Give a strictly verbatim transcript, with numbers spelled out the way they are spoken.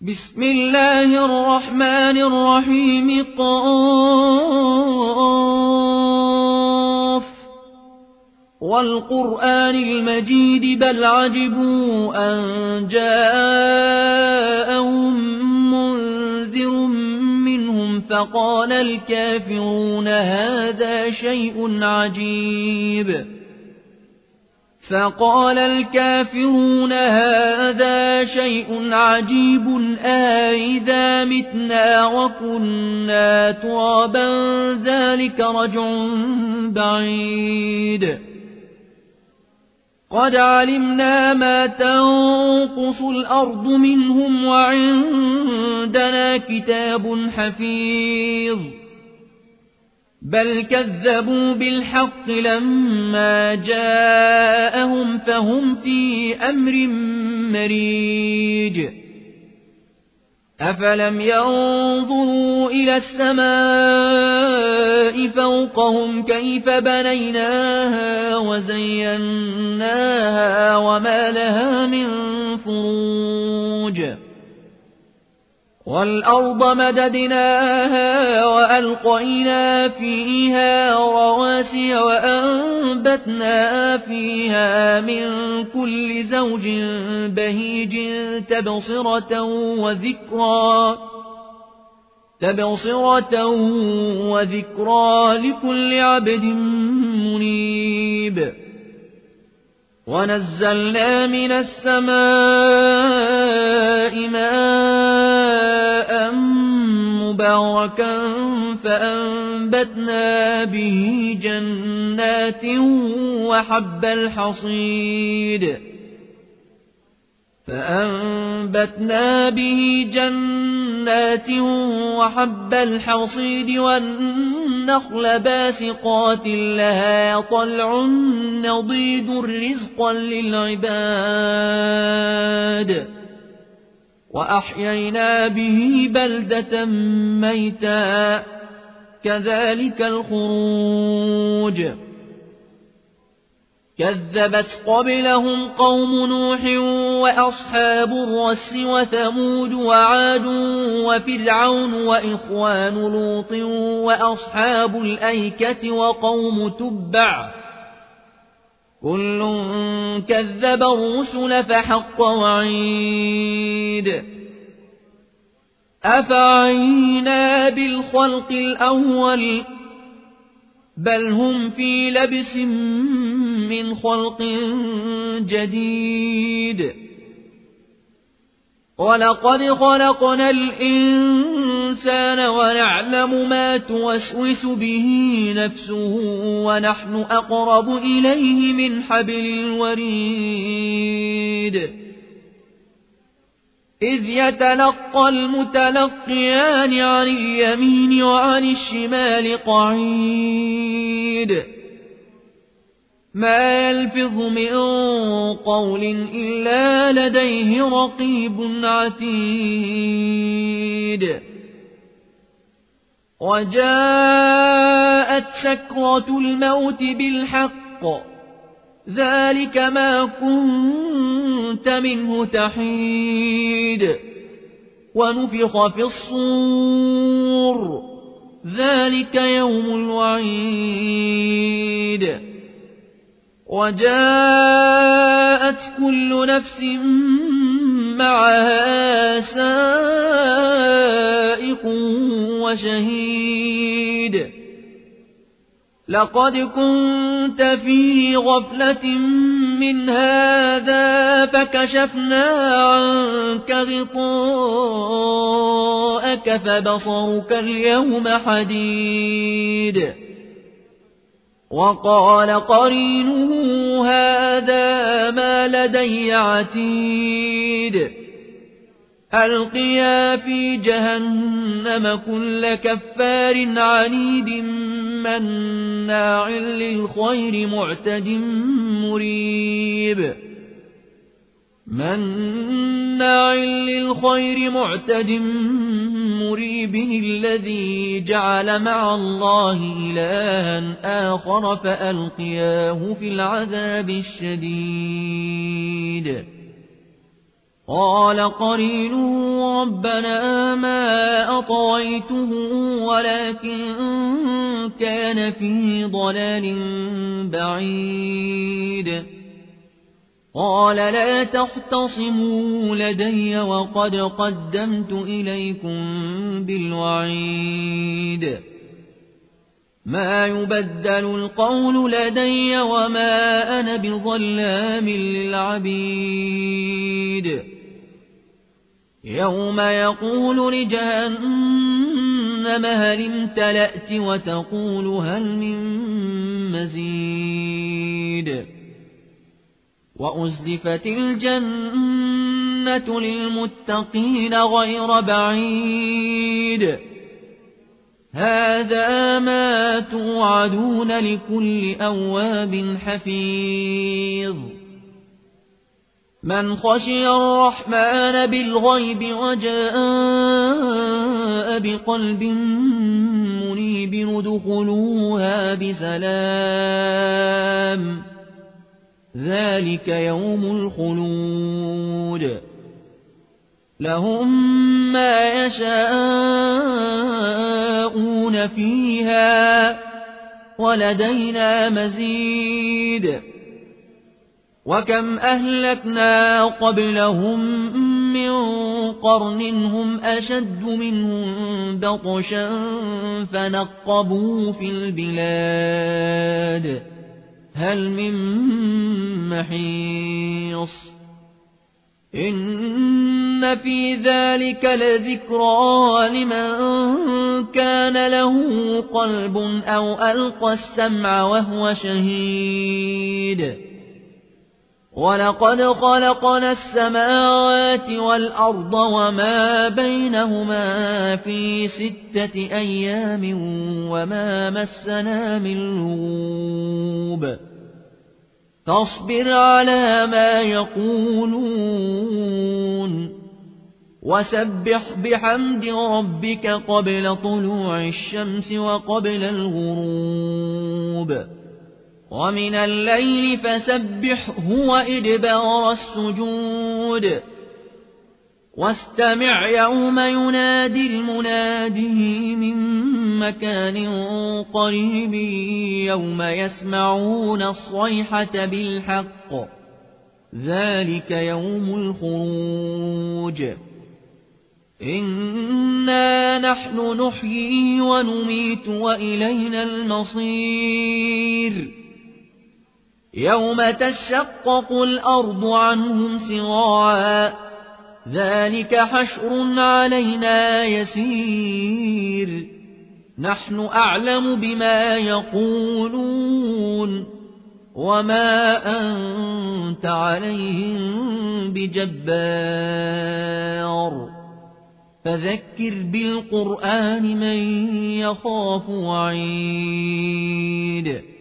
بسم الله الرحمن الرحيم قاف والقرآن المجيد بل عجبوا أن جاءهم منذر منهم فقال الكافرون هذا شيء عجيب فقال الكافرون هذا شيء عجيب أإذا متنا وكنا ترابا ذلك رجع بعيد قد علمنا ما تنقص الأرض منهم وعندنا كتاب حفيظ بل كذبوا بالحق لما جاءهم فهم في أمر مريج أفلم ينظروا إلى السماء فوقهم كيف بنيناها وزيناها وما لها من فروج والأرض مددناها وألقينا فيها رواسي وأنبتنا فيها من كل زوج بهيج تبصرة وذكرى تبصرة وذكرى لكل عبد منيب ونزلنا من السماء ماء مباركا فأنبتنا به جنات وحب الحصيد فأنبتنا به جنات وحب الحصيد والنخل باسقات لها طلع نضيد رزقا للعباد وأحيينا به بلدة ميتا كذلك الخروج كذبت قبلهم قوم نوح وأصحاب الرس وثمود وعاد وفرعون وإخوان لوط وأصحاب الأيكة وقوم تبع كل كذب الرسل فحق وعيد أفعينا بالخلق الأول بل هم في لبس من خلق جديد ولقد خلقنا الإنسان ونعلم ما توسوس به نفسه ونحن أقرب إليه من حبل الوريد إذ يتلقى المتلقيان عن اليمين وعن الشمال قعيد ما يلفظ من قول إلا لديه رقيب عتيد وجاءت سكرة الموت بالحق ذلك ما كنت منه تحيد ونفخ في الصور ذلك يوم الوعيد وجاءت كل نفس معها سائق وشهيد لقد كنت في غفلة من هذا فكشفنا عنك غطاءك فبصرك اليوم حديد وقال قرينه هذا ما لدي عتيد ألقيا في جهنم كل كفار عنيد مناع للخير معتد مريب مناع للخير معتد مريب الذي جعل مع الله إلها آخر فألقياه في العذاب الشديد قال قرينه ربنا ما أطويته ولكن كان في ضلال بعيد. قال لا تختصموا لدي وقد قدمت إليكم بالوعيد. ما يبدل القول لدي وما أنا بظلام للعبيد. يوم يقول لجهنم هل امتلأت وتقول هل من مزيد. وأزلفت الجنة للمتقين غير بعيد. هذا ما توعدون لكل أواب حفيظ. من خشي الرحمن بالغيب وجاء بقلب منيب ادخلوها بسلام ذلك يوم الخلود. لهم ما يشاءون فيها ولدينا مزيد. وكم أهلكنا قبلهم من قرن هم أشد منهم بطشا فنقبوا في البلاد هل من محيص. إن في ذلك لذكرى لمن كان له قلب أو ألقى السمع وهو شهيد. ولقد خلقنا السماوات والأرض وما بينهما في ستة أيام وما مسنا من لغوب. فاصبر على ما يقولون وسبح بحمد ربك قبل طلوع الشمس وقبل الغروب ومن الليل فسبحه وإدبار السجود. واستمع يوم ينادي المنادي من مكان قريب يوم يسمعون الصيحة بالحق ذلك يوم الخروج. إنا نحن نحيي ونميت وإلينا المصير. يوم تشقق الأرض عنهم سراعا ذلك حشر علينا يسير. نحن أعلم بما يقولون وما أنت عليهم بجبار. فذكر بالقرآن من يخاف وعيد.